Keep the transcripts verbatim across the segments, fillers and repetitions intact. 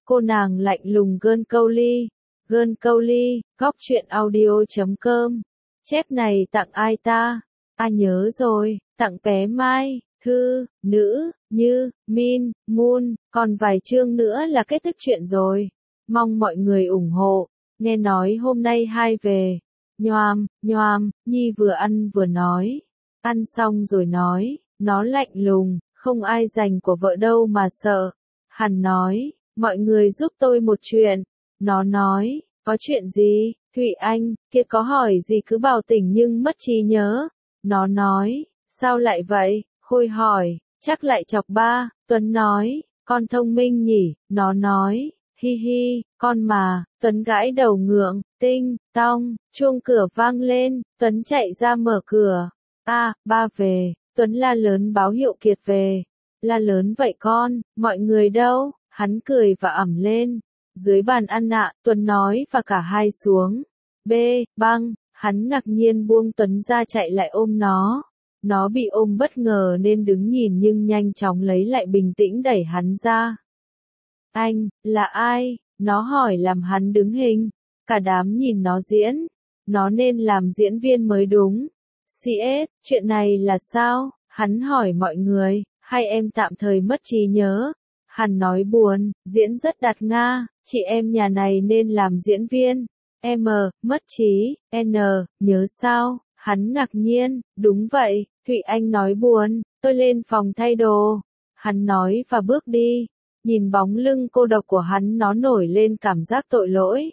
Cô nàng lạnh lùng gơn câu ly. Gơn câu ly, góc truyện audio chấm com. Chép này tặng ai ta? À nhớ rồi, tặng bé Mai, Thư, Nữ, Như, Min, Moon, còn vài chương nữa là kết thúc chuyện rồi. Mong mọi người ủng hộ. Nghe nói hôm nay hai về. Nhoàm, nhoàm, Nhi vừa ăn vừa nói. Ăn xong rồi nói, nó lạnh lùng, không ai giành của vợ đâu mà sợ. Hắn nói, mọi người giúp tôi một chuyện. Nó nói, có chuyện gì? Thụy Anh, kia có hỏi gì cứ bảo tỉnh nhưng mất trí nhớ. Nó nói, sao lại vậy? Khôi hỏi, chắc lại chọc ba. Tuấn nói, con thông minh nhỉ? Nó nói, hi hi, con mà. Tuấn gãi đầu ngượng, tinh, tong, chuông cửa vang lên. Tuấn chạy ra mở cửa. A, ba về. Tuấn la lớn báo hiệu Kiệt về. La lớn vậy con, mọi người đâu? Hắn cười và ẩm lên. Dưới bàn ăn ạ, Tuấn nói và cả hai xuống. B, băng, hắn ngạc nhiên buông Tuấn ra chạy lại ôm nó. Nó bị ôm bất ngờ nên đứng nhìn nhưng nhanh chóng lấy lại bình tĩnh đẩy hắn ra. Anh, là ai? Nó hỏi làm hắn đứng hình. Cả đám nhìn nó diễn. Nó nên làm diễn viên mới đúng. xê ét, chuyện này là sao? Hắn hỏi mọi người, hai em tạm thời mất trí nhớ. Hắn nói buồn, diễn rất đạt Nga, chị em nhà này nên làm diễn viên. M, mất trí, N, nhớ sao? Hắn ngạc nhiên, đúng vậy, Thụy Anh nói buồn, tôi lên phòng thay đồ. Hắn nói và bước đi, nhìn bóng lưng cô độc của hắn nó nổi lên cảm giác tội lỗi.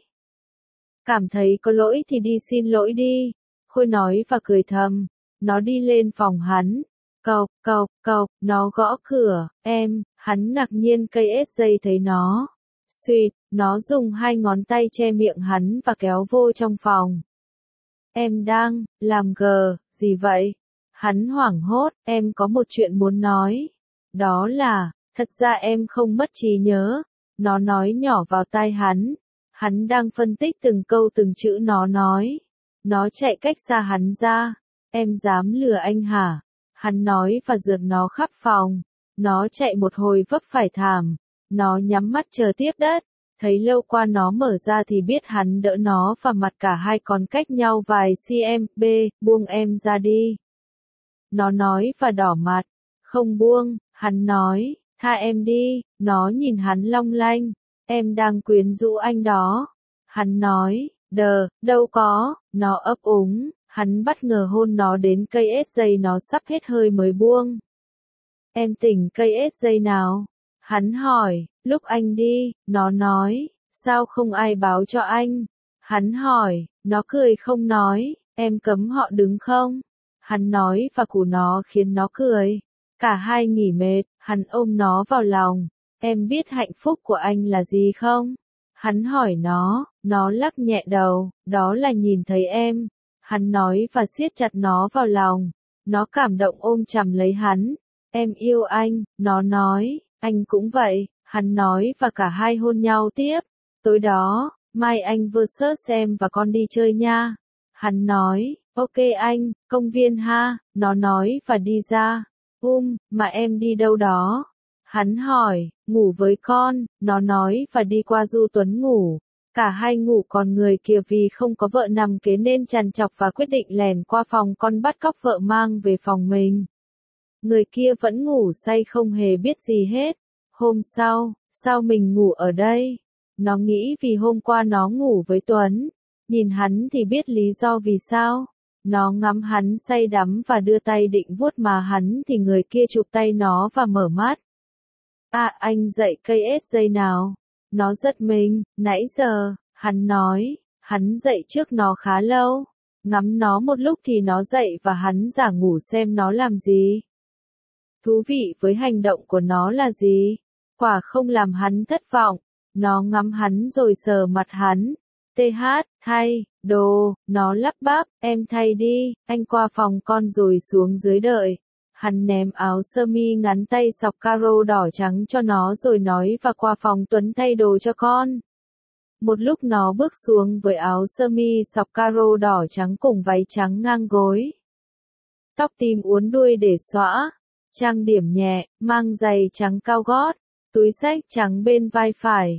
Cảm thấy có lỗi thì đi xin lỗi đi. Khôi nói và cười thầm, nó đi lên phòng hắn. Cộc, cộc, cộc, nó gõ cửa, em, hắn ngạc nhiên cây ét dây thấy nó. Xuyệt, nó dùng hai ngón tay che miệng hắn và kéo vô trong phòng. Em đang, làm gờ, gì vậy? Hắn hoảng hốt, em có một chuyện muốn nói. Đó là, thật ra em không mất trí nhớ. Nó nói nhỏ vào tai hắn. Hắn đang phân tích từng câu từng chữ nó nói. Nó chạy cách xa hắn ra. Em dám lừa anh hả? Hắn nói và rượt nó khắp phòng. Nó chạy một hồi vấp phải thảm. Nó nhắm mắt chờ tiếp đất. Thấy lâu qua nó mở ra thì biết hắn đỡ nó và mặt cả hai còn cách nhau vài cm. B, buông em ra đi. Nó nói và đỏ mặt. Không buông, hắn nói, tha em đi. Nó nhìn hắn long lanh. Em đang quyến rũ anh đó. Hắn nói, đờ, đâu có. Nó ấp úng. Hắn bất ngờ hôn nó đến cây ét dây nó sắp hết hơi mới buông. Em tỉnh cây ét dây nào? Hắn hỏi, lúc anh đi, nó nói, sao không ai báo cho anh? Hắn hỏi, nó cười không nói, em cấm họ đứng không? Hắn nói và củ nó khiến nó cười. Cả hai nghỉ mệt, hắn ôm nó vào lòng. Em biết hạnh phúc của anh là gì không? Hắn hỏi nó, nó lắc nhẹ đầu, đó là nhìn thấy em. Hắn nói và siết chặt nó vào lòng. Nó cảm động ôm chầm lấy hắn. Em yêu anh, nó nói, anh cũng vậy. Hắn nói và cả hai hôn nhau tiếp. Tối đó, mai anh versus em và con đi chơi nha. Hắn nói, ok anh, công viên ha. Nó nói và đi ra. Um, mà em đi đâu đó? Hắn hỏi, ngủ với con. Nó nói và đi qua Du Tuấn ngủ. Cả hai ngủ còn người kia vì không có vợ nằm kế nên trằn trọc và quyết định lèn qua phòng con bắt cóc vợ mang về phòng mình. Người kia vẫn ngủ say không hề biết gì hết. Hôm sau, sao mình ngủ ở đây? Nó nghĩ vì hôm qua nó ngủ với Tuấn. Nhìn hắn thì biết lý do vì sao. Nó ngắm hắn say đắm và đưa tay định vuốt mà hắn thì người kia chụp tay nó và mở mắt. À anh dậy cây ét dây nào? Nó giật mình, nãy giờ, hắn nói, hắn dậy trước nó khá lâu. Ngắm nó một lúc thì nó dậy và hắn giả ngủ xem nó làm gì. Thú vị với hành động của nó là gì? Quả không làm hắn thất vọng. Nó ngắm hắn rồi sờ mặt hắn. tê hát, thay, đồ, nó lắp bắp, em thay đi, anh qua phòng con rồi xuống dưới đợi. Hắn ném áo sơ mi ngắn tay sọc caro đỏ trắng cho nó rồi nói và qua phòng Tuấn thay đồ cho con. Một lúc nó bước xuống với áo sơ mi sọc caro đỏ trắng cùng váy trắng ngang gối. Tóc tím uốn đuôi để xõa. Trang điểm nhẹ, mang giày trắng cao gót. Túi xách trắng bên vai phải.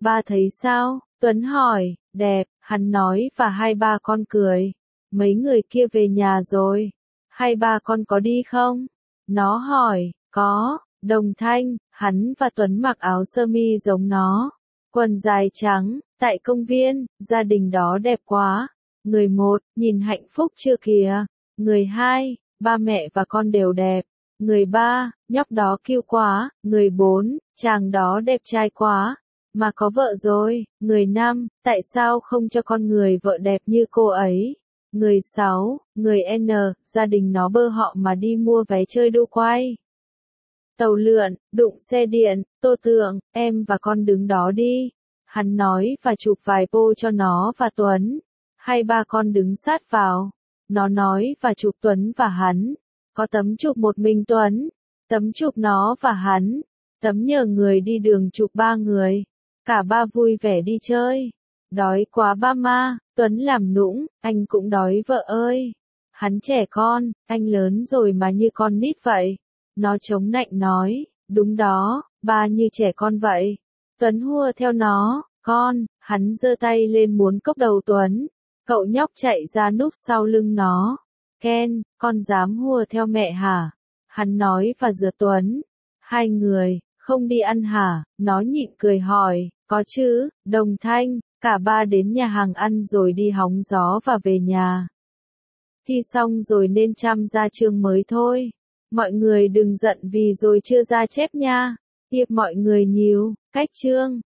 Ba thấy sao? Tuấn hỏi. Đẹp, hắn nói và hai ba con cười. Mấy người kia về nhà rồi. Hai ba con có đi không? Nó hỏi. Có. Đồng thanh, hắn và Tuấn mặc áo sơ mi giống nó. Quần dài trắng, tại công viên, gia đình đó đẹp quá. Người một, nhìn hạnh phúc chưa kìa. Người hai, ba mẹ và con đều đẹp. Người ba, nhóc đó cute quá. Người bốn, chàng đó đẹp trai quá. Mà có vợ rồi. Người năm, tại sao không cho con người vợ đẹp như cô ấy? Người sáu, người N, gia đình nó bơ họ mà đi mua vé chơi đu quay. Tàu lượn, đụng xe điện, Tô Tượng, em và con đứng đó đi. Hắn nói và chụp vài pô cho nó và Tuấn. Hai ba con đứng sát vào. Nó nói và chụp Tuấn và hắn. Có tấm chụp một mình Tuấn. Tấm chụp nó và hắn. Tấm nhờ người đi đường chụp ba người. Cả ba vui vẻ đi chơi. Đói quá ba ma, Tuấn làm nũng, anh cũng đói vợ ơi. Hắn trẻ con, anh lớn rồi mà như con nít vậy. Nó chống nạnh nói, đúng đó, ba như trẻ con vậy. Tuấn hùa theo nó, con, hắn giơ tay lên muốn cốc đầu Tuấn. Cậu nhóc chạy ra núp sau lưng nó. Ken, con dám hùa theo mẹ hả? Hắn nói và giật Tuấn. Hai người, không đi ăn hả? Nó nhịn cười hỏi, có chứ, Đồng thanh, cả ba đến nhà hàng ăn rồi đi hóng gió và về nhà. Thi xong rồi nên chăm ra chương mới thôi. Mọi người đừng giận vì rồi chưa ra chép nha. Tiếp mọi người nhiều, cách chương.